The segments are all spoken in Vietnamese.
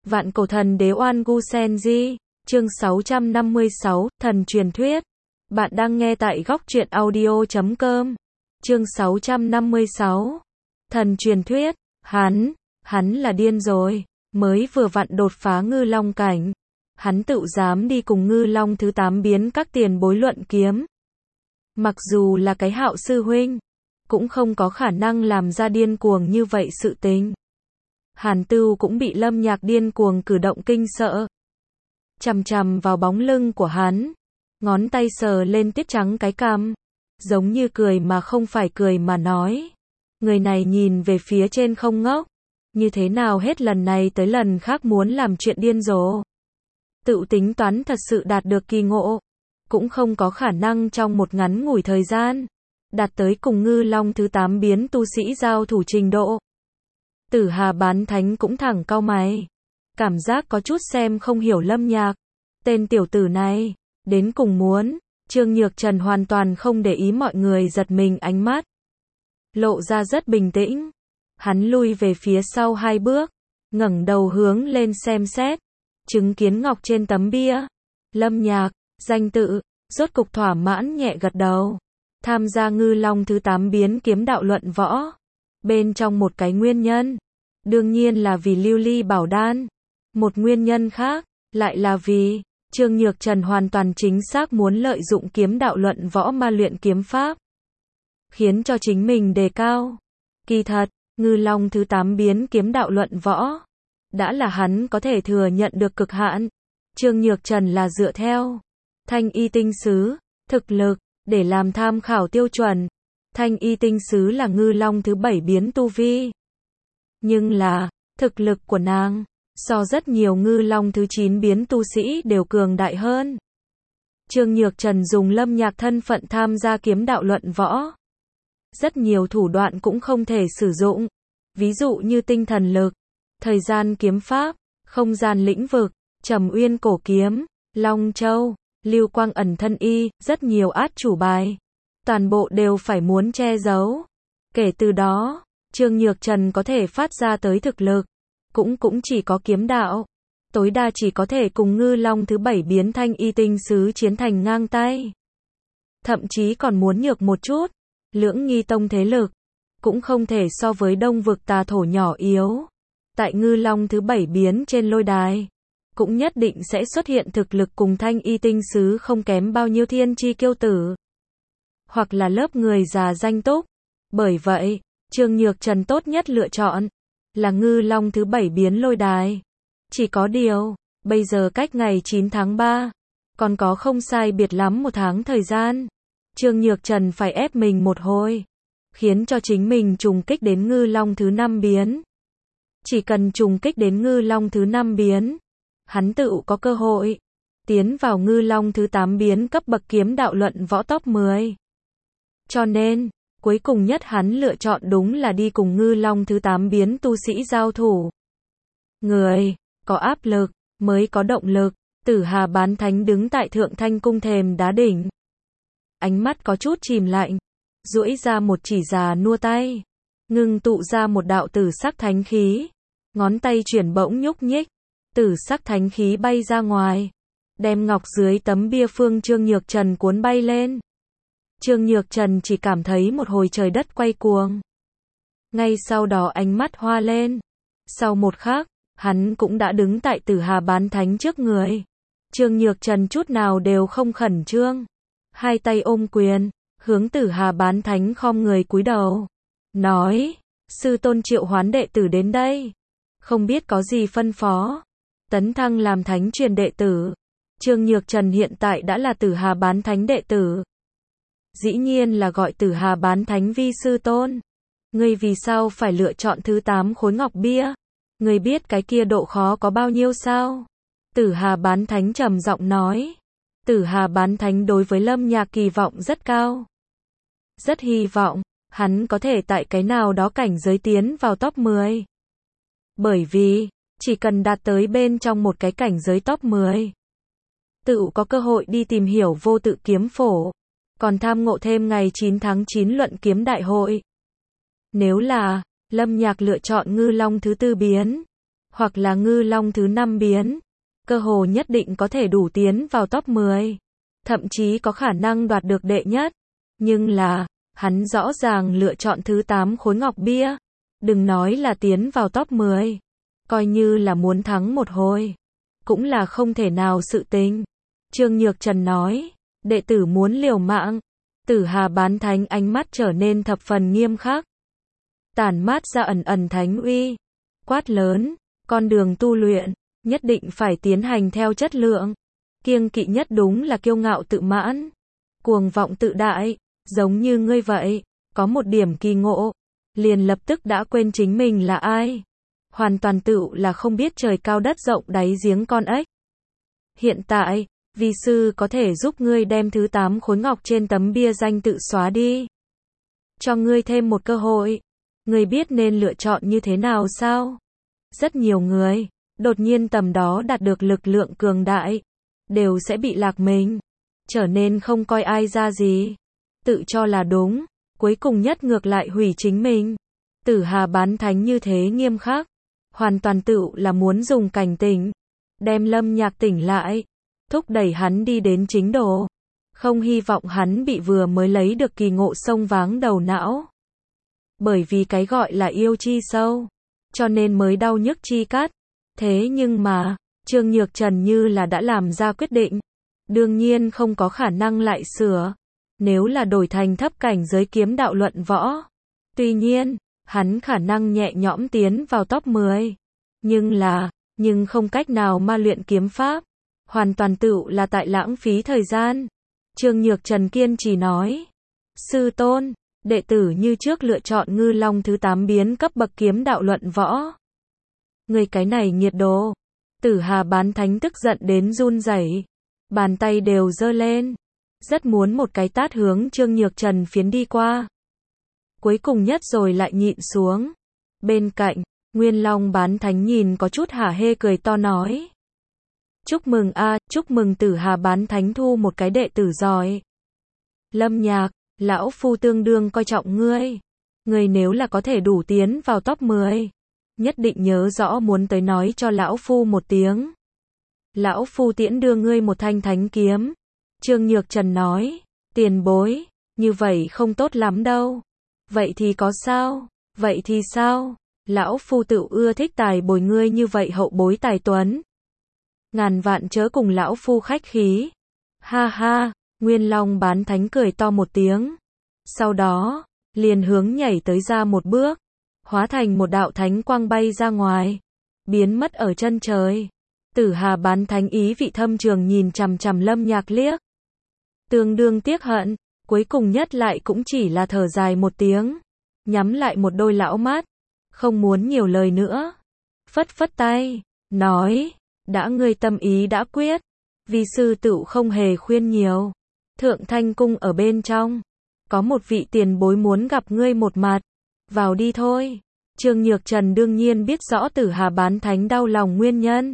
Vạn cổ thần đế Oan Gu Senji, chương 656, thần truyền thuyết. Bạn đang nghe tại góc truyện audio.com. Chương 656. Thần truyền thuyết, hắn là điên rồi, mới vừa vặn đột phá ngư long cảnh. Hắn tự dám đi cùng ngư long thứ 8 biến các tiền bối luận kiếm. Mặc dù là cái Hạo sư huynh, cũng không có khả năng làm ra điên cuồng như vậy sự tình. Hàn Tưu cũng bị Lâm Nhạc điên cuồng cử động kinh sợ. Chằm chằm vào bóng lưng của hắn, ngón tay sờ lên tiết trắng cái cằm, giống như cười mà không phải cười mà nói. Người này nhìn về phía trên không ngốc, như thế nào hết lần này tới lần khác muốn làm chuyện điên rồ. Tự tính toán thật sự đạt được kỳ ngộ, cũng không có khả năng trong một ngắn ngủi thời gian đạt tới cùng ngư long thứ 8 biến tu sĩ giao thủ trình độ. Tử Hà Bán Thánh cũng thẳng cau mày, cảm giác có chút xem không hiểu Lâm Nhạc. Tên tiểu tử này, đến cùng muốn. Trương Nhược Trần hoàn toàn không để ý mọi người giật mình ánh mắt, lộ ra rất bình tĩnh. Hắn lui về phía sau 2 bước, ngẩng đầu hướng lên xem xét, chứng kiến ngọc trên tấm bia. Lâm Nhạc, danh tự, rốt cục thỏa mãn nhẹ gật đầu. Tham gia ngư long thứ 8 biến kiếm đạo luận võ. Bên trong một cái nguyên nhân, đương nhiên là vì lưu ly bảo đan. Một nguyên nhân khác, lại là vì Trương Nhược Trần hoàn toàn chính xác muốn lợi dụng kiếm đạo luận võ ma luyện kiếm pháp, khiến cho chính mình đề cao. Kỳ thật, ngư long thứ 8 biến kiếm đạo luận võ đã là hắn có thể thừa nhận được cực hạn. Trương Nhược Trần là dựa theo Thanh Y Tinh Sứ thực lực để làm tham khảo tiêu chuẩn. Thanh Y Tinh Sứ là ngư long thứ 7 biến tu vi, nhưng là thực lực của nàng so rất nhiều ngư long thứ 9 biến tu sĩ đều cường đại hơn. Trương Nhược Trần dùng Lâm Nhạc thân phận tham gia kiếm đạo luận võ, rất nhiều thủ đoạn cũng không thể sử dụng, ví dụ như tinh thần lực, thời gian kiếm pháp, không gian lĩnh vực, Trầm Uyên cổ kiếm, Long Châu, Lưu Quang ẩn thân y, rất nhiều át chủ bài, toàn bộ đều phải muốn che giấu. Kể từ đó, Trương Nhược Trần có thể phát ra tới thực lực cũng chỉ có kiếm đạo, tối đa chỉ có thể cùng ngư long thứ 7 biến Thanh Y Tinh Sứ chiến thành ngang tay. Thậm chí còn muốn nhược một chút, Lưỡng Nghi Tông thế lực cũng không thể so với Đông vực Tà Thổ nhỏ yếu. Tại ngư long thứ 7 biến trên lôi đài, cũng nhất định sẽ xuất hiện thực lực cùng Thanh Y Tinh Sứ không kém bao nhiêu thiên chi kiêu tử, hoặc là lớp người già danh túc. Bởi vậy, Trương Nhược Trần tốt nhất lựa chọn là ngư long thứ 7 biến lôi đài. Chỉ có điều, bây giờ cách ngày 9 tháng 3, còn có không sai biệt lắm 1 tháng thời gian. Trương Nhược Trần phải ép mình một hồi, khiến cho chính mình trùng kích đến ngư long thứ 5 biến. Chỉ cần trùng kích đến ngư long thứ 5 biến, hắn tự có cơ hội tiến vào ngư long thứ 8 biến cấp bậc kiếm đạo luận võ top 10. Cho nên, cuối cùng nhất hắn lựa chọn đúng là đi cùng ngư long thứ 8 biến tu sĩ giao thủ. Người có áp lực mới có động lực. Tử Hà Bán Thánh đứng tại Thượng Thanh cung thềm đá đỉnh, ánh mắt có chút chìm lạnh, duỗi ra một chỉ già nua tay, ngưng tụ ra một đạo tử sắc thánh khí, ngón tay chuyển bỗng nhúc nhích, tử sắc thánh khí bay ra ngoài, đem ngọc dưới tấm bia phương Trương Nhược Trần cuốn bay lên. Trương Nhược Trần chỉ cảm thấy một hồi trời đất quay cuồng. Ngay sau đó ánh mắt hoa lên. Sau một khắc, hắn cũng đã đứng tại Tử Hà Bán Thánh trước người. Trương Nhược Trần chút nào đều không khẩn trương. 2 tay ôm quyền, hướng Tử Hà Bán Thánh khom người cúi đầu. Nói, sư tôn triệu hoán đệ tử đến đây. Không biết có gì phân phó. Tấn thăng làm thánh truyền đệ tử. Trương Nhược Trần hiện tại đã là Tử Hà Bán Thánh đệ tử. Dĩ nhiên là gọi Tử Hà Bán Thánh vi sư tôn. Ngươi vì sao phải lựa chọn thứ 8 khối ngọc bia? Ngươi biết cái kia độ khó có bao nhiêu sao? Tử Hà Bán Thánh trầm giọng nói. Tử Hà Bán Thánh đối với Lâm Nhạc kỳ vọng rất cao. Rất hy vọng, hắn có thể tại cái nào đó cảnh giới tiến vào top 10. Bởi vì, chỉ cần đạt tới bên trong một cái cảnh giới top 10, tự có cơ hội đi tìm hiểu vô tự kiếm phổ, còn tham ngộ thêm ngày 9 tháng 9 luận kiếm đại hội. Nếu là Lâm Nhạc lựa chọn ngư long thứ 4 biến, hoặc là ngư long thứ 5 biến, cơ hồ nhất định có thể đủ tiến vào top 10, thậm chí có khả năng đoạt được đệ nhất. Nhưng là, hắn rõ ràng lựa chọn thứ 8 khối ngọc bia, đừng nói là tiến vào top 10, coi như là muốn thắng một hồi, cũng là không thể nào sự tình. Trương Nhược Trần nói, đệ tử muốn liều mạng. Tử Hà Bán Thánh ánh mắt trở nên thập phần nghiêm khắc, tản mát ra ẩn ẩn thánh uy, quát lớn, con đường tu luyện, nhất định phải tiến hành theo chất lượng. Kiêng kỵ nhất đúng là kiêu ngạo tự mãn, cuồng vọng tự đại, giống như ngươi vậy, có một điểm kỳ ngộ, liền lập tức đã quên chính mình là ai. Hoàn toàn tựu là không biết trời cao đất rộng đáy giếng con ếch. Hiện tại, vi sư có thể giúp ngươi đem thứ 8 khối ngọc trên tấm bia danh tự xóa đi. Cho ngươi thêm một cơ hội. Ngươi biết nên lựa chọn như thế nào sao? Rất nhiều người, đột nhiên tầm đó đạt được lực lượng cường đại, đều sẽ bị lạc mình, trở nên không coi ai ra gì, tự cho là đúng, cuối cùng nhất ngược lại hủy chính mình. Tử Hà Bán Thánh như thế nghiêm khắc, hoàn toàn tựu là muốn dùng cảnh tỉnh, đem Lâm Nhạc tỉnh lại, thúc đẩy hắn đi đến chính đồ, không hy vọng hắn bị vừa mới lấy được kỳ ngộ xông váng đầu não. Bởi vì cái gọi là yêu chi sâu, cho nên mới đau nhức chi cắt. Thế nhưng mà, Trương Nhược Trần như là đã làm ra quyết định, đương nhiên không có khả năng lại sửa. Nếu là đổi thành thấp cảnh giới kiếm đạo luận võ, tuy nhiên, hắn khả năng nhẹ nhõm tiến vào top 10. Nhưng không cách nào ma luyện kiếm pháp, hoàn toàn tựu là tại lãng phí thời gian. Trương Nhược Trần kiên trì nói, sư tôn, đệ tử như trước lựa chọn ngư long thứ 8 biến cấp bậc kiếm đạo luận võ. Người cái này nghiệt đồ. Tử Hà Bán Thánh tức giận đến run rẩy, bàn tay đều giơ lên, rất muốn một cái tát hướng Trương Nhược Trần phiến đi qua. Cuối cùng nhất rồi lại nhịn xuống. Bên cạnh, Nguyên Long Bán Thánh nhìn có chút hả hê cười to nói, chúc mừng chúc mừng Tử Hà Bán Thánh thu một cái đệ tử giỏi. Lâm Nhạc, lão phu tương đương coi trọng ngươi. Ngươi nếu là có thể đủ tiến vào top 10, nhất định nhớ rõ muốn tới nói cho lão phu một tiếng. Lão phu tiễn đưa ngươi một thanh thánh kiếm. Trương Nhược Trần nói, tiền bối, như vậy không tốt lắm đâu. Vậy thì có sao? Vậy thì sao? Lão phu tự ưa thích tài bồi ngươi như vậy hậu bối tài tuấn. Ngàn vạn chớ cùng lão phu khách khí. Ha ha, Nguyên Long Bán Thánh cười to một tiếng. Sau đó, liền hướng nhảy tới ra một bước, hóa thành một đạo thánh quang bay ra ngoài, biến mất ở chân trời. Tử Hà Bán Thánh ý vị thâm trường nhìn chằm chằm Lâm Nhạc liếc. Tương đương tiếc hận, cuối cùng nhất lại cũng chỉ là thở dài một tiếng, nhắm lại một đôi lão mắt, không muốn nhiều lời nữa. Phất phất tay, nói, đã ngươi tâm ý đã quyết, vi sư tựu không hề khuyên nhiều. Thượng Thanh Cung ở bên trong, có một vị tiền bối muốn gặp ngươi một mặt, vào đi thôi. Trương Nhược Trần đương nhiên biết rõ Tử Hà Bán Thánh đau lòng nguyên nhân,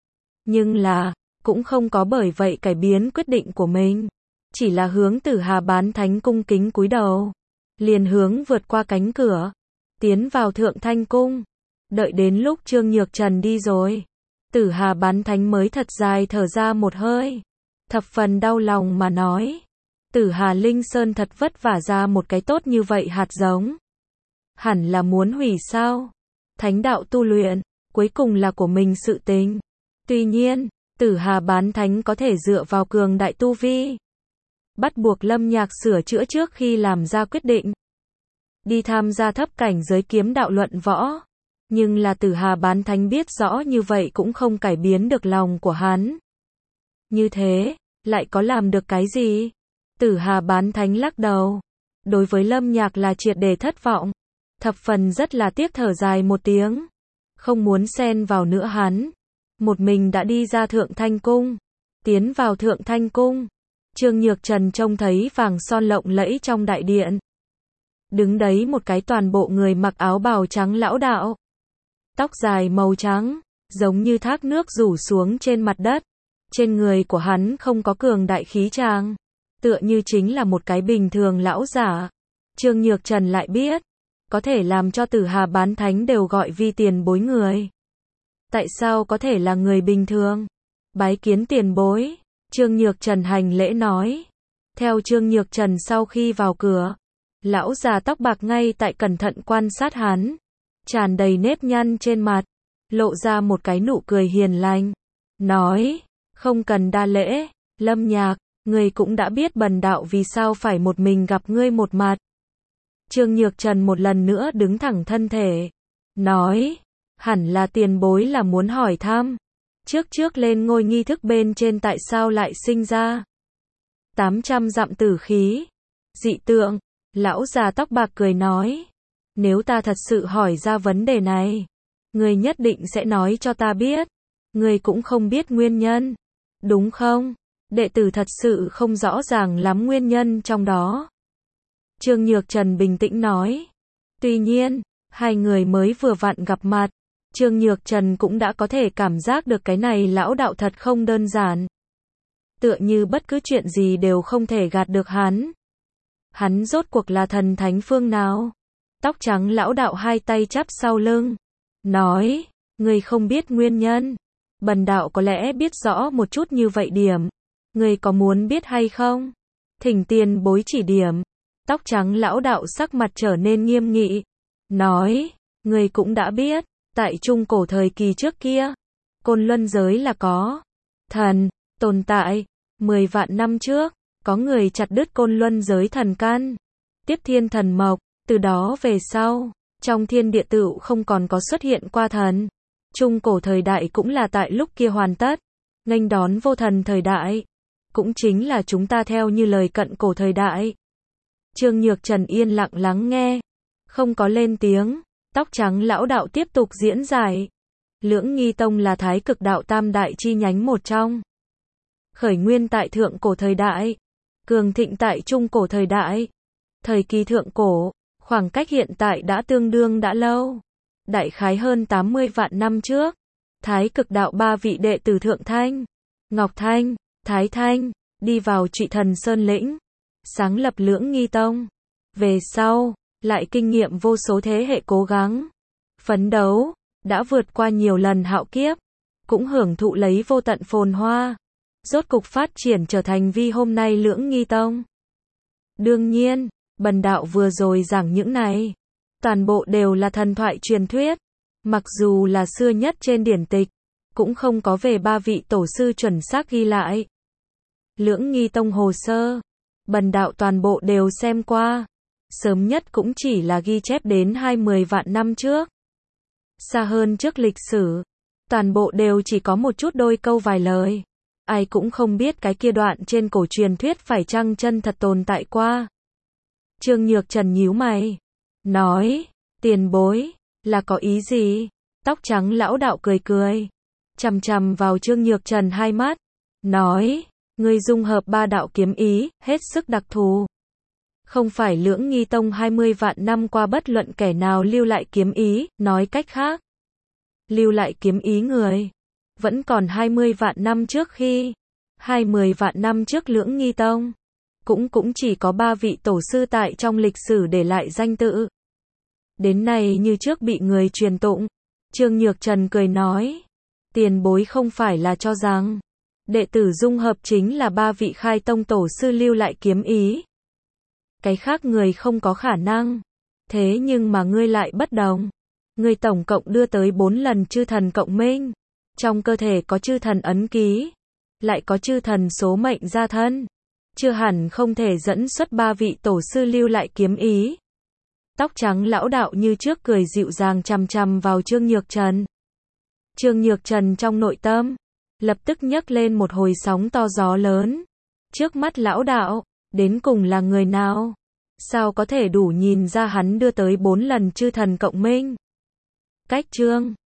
nhưng là, cũng không có bởi vậy cải biến quyết định của mình, chỉ là hướng Tử Hà Bán Thánh cung kính cúi đầu, liền hướng vượt qua cánh cửa, tiến vào Thượng Thanh Cung. Đợi đến lúc Trương Nhược Trần đi rồi, Tử Hà Bán Thánh mới thật dài thở ra một hơi, thập phần đau lòng mà nói, Tử Hà Linh Sơn thật vất vả ra một cái tốt như vậy hạt giống, hẳn là muốn hủy sao? Thánh đạo tu luyện, cuối cùng là của mình sự tình. Tuy nhiên, Tử Hà Bán Thánh có thể dựa vào cường đại tu vi, bắt buộc Lâm Nhạc sửa chữa trước khi làm ra quyết định, đi tham gia thấp cảnh giới kiếm đạo luận võ. Nhưng là Tử Hà Bán Thánh biết rõ như vậy cũng không cải biến được lòng của hắn. Như thế, lại có làm được cái gì? Tử Hà Bán Thánh lắc đầu. Đối với Lâm Nhạc là triệt để thất vọng. Thập phần rất là tiếc thở dài một tiếng. Không muốn xen vào nữa hắn. Một mình đã đi ra Thượng Thanh Cung. Tiến vào Thượng Thanh Cung. Trương Nhược Trần trông thấy vàng son lộng lẫy trong đại điện. Đứng đấy một cái toàn bộ người mặc áo bào trắng lão đạo. Tóc dài màu trắng, giống như thác nước rủ xuống trên mặt đất. Trên người của hắn không có cường đại khí tràng, tựa như chính là một cái bình thường lão giả. Trương Nhược Trần lại biết, có thể làm cho Tử Hà Bán Thánh đều gọi vi tiền bối người. Tại sao có thể là người bình thường? Bái kiến tiền bối. Trương Nhược Trần hành lễ nói. Theo Trương Nhược Trần sau khi vào cửa, lão già tóc bạc ngay tại cẩn thận quan sát hắn, tràn đầy nếp nhăn trên mặt, lộ ra một cái nụ cười hiền lành, nói, không cần đa lễ, Lâm Nhạc, ngươi cũng đã biết bần đạo vì sao phải một mình gặp ngươi một mặt. Trương Nhược Trần một lần nữa đứng thẳng thân thể, nói, hẳn là tiền bối là muốn hỏi thăm, trước lên ngôi nghi thức bên trên tại sao lại sinh ra 800 dặm tử khí, dị tượng. Lão già tóc bạc cười nói, nếu ta thật sự hỏi ra vấn đề này, ngươi nhất định sẽ nói cho ta biết, ngươi cũng không biết nguyên nhân, đúng không? Đệ tử thật sự không rõ ràng lắm nguyên nhân trong đó. Trương Nhược Trần bình tĩnh nói, tuy nhiên, hai người mới vừa vặn gặp mặt, Trương Nhược Trần cũng đã có thể cảm giác được cái này lão đạo thật không đơn giản. Tựa như bất cứ chuyện gì đều không thể gạt được hắn. Hắn rốt cuộc là thần thánh phương nào? Tóc trắng lão đạo hai tay chắp sau lưng, nói, ngươi không biết nguyên nhân. Bần đạo có lẽ biết rõ một chút như vậy điểm. Ngươi có muốn biết hay không? Thỉnh tiền bối chỉ điểm. Tóc trắng lão đạo sắc mặt trở nên nghiêm nghị, nói, ngươi cũng đã biết, tại trung cổ thời kỳ trước kia, Côn Luân giới là có thần tồn tại. 10 vạn năm trước, có người chặt đứt Côn Luân giới thần căn, tiếp thiên thần mộc, từ đó về sau, trong thiên địa tựu không còn có xuất hiện qua thần. Trung cổ thời đại cũng là tại lúc kia hoàn tất, nghênh đón vô thần thời đại, cũng chính là chúng ta theo như lời cận cổ thời đại. Trương Nhược Trần yên lặng lắng nghe, không có lên tiếng. Tóc trắng lão đạo tiếp tục diễn giải. Lưỡng Nghi Tông là Thái Cực đạo tam đại chi nhánh một trong. Khởi nguyên tại thượng cổ thời đại, cường thịnh tại trung cổ thời đại. Thời kỳ thượng cổ, khoảng cách hiện tại đã tương đương đã lâu. Đại khái hơn 80 vạn năm trước, Thái Cực đạo ba vị đệ tử Thượng Thanh, Ngọc Thanh, Thái Thanh, đi vào Trụy Thần Sơn lĩnh, sáng lập Lưỡng Nghi Tông. Về sau, lại kinh nghiệm vô số thế hệ cố gắng, phấn đấu, đã vượt qua nhiều lần hạo kiếp, cũng hưởng thụ lấy vô tận phồn hoa, rốt cục phát triển trở thành vi hôm nay Lưỡng Nghi Tông. Đương nhiên, bần đạo vừa rồi giảng những này, toàn bộ đều là thần thoại truyền thuyết, mặc dù là xưa nhất trên điển tịch, cũng không có về ba vị tổ sư chuẩn xác ghi lại. Lưỡng Nghi Tông hồ sơ, bần đạo toàn bộ đều xem qua, sớm nhất cũng chỉ là ghi chép đến 20 vạn năm trước. Xa hơn trước lịch sử, toàn bộ đều chỉ có một chút đôi câu vài lời. Ai cũng không biết cái kia đoạn trên cổ truyền thuyết phải chăng chân thật tồn tại qua. Trương Nhược Trần nhíu mày, nói, tiền bối, là có ý gì? Tóc trắng lão đạo cười cười, chằm chằm vào Trương Nhược Trần hai mắt, nói, ngươi dung hợp ba đạo kiếm ý, hết sức đặc thù. Không phải Lưỡng Nghi Tông 20 vạn năm qua bất luận kẻ nào lưu lại kiếm ý, nói cách khác, lưu lại kiếm ý người, vẫn còn 20 vạn năm trước khi, 20 vạn năm trước Lưỡng Nghi Tông, cũng chỉ có 3 vị tổ sư tại trong lịch sử để lại danh tự. Đến nay như trước bị người truyền tụng. Trương Nhược Trần cười nói, tiền bối không phải là cho rằng, đệ tử dung hợp chính là 3 vị khai tông tổ sư lưu lại kiếm ý. Cái khác người không có khả năng. Thế nhưng mà ngươi lại bất đồng. Ngươi tổng cộng đưa tới 4 lần chư thần cộng minh. Trong cơ thể có chư thần ấn ký, lại có chư thần số mệnh gia thân. Chưa hẳn không thể dẫn xuất 3 vị tổ sư lưu lại kiếm ý. Tóc trắng lão đạo như trước cười dịu dàng chằm chằm vào Trương Nhược Trần. Trương Nhược Trần trong nội tâm, lập tức nhấc lên một hồi sóng to gió lớn. Trước mắt lão đạo, đến cùng là người nào? Sao có thể đủ nhìn ra hắn đưa tới 4 lần chư thần cộng minh? Cách chương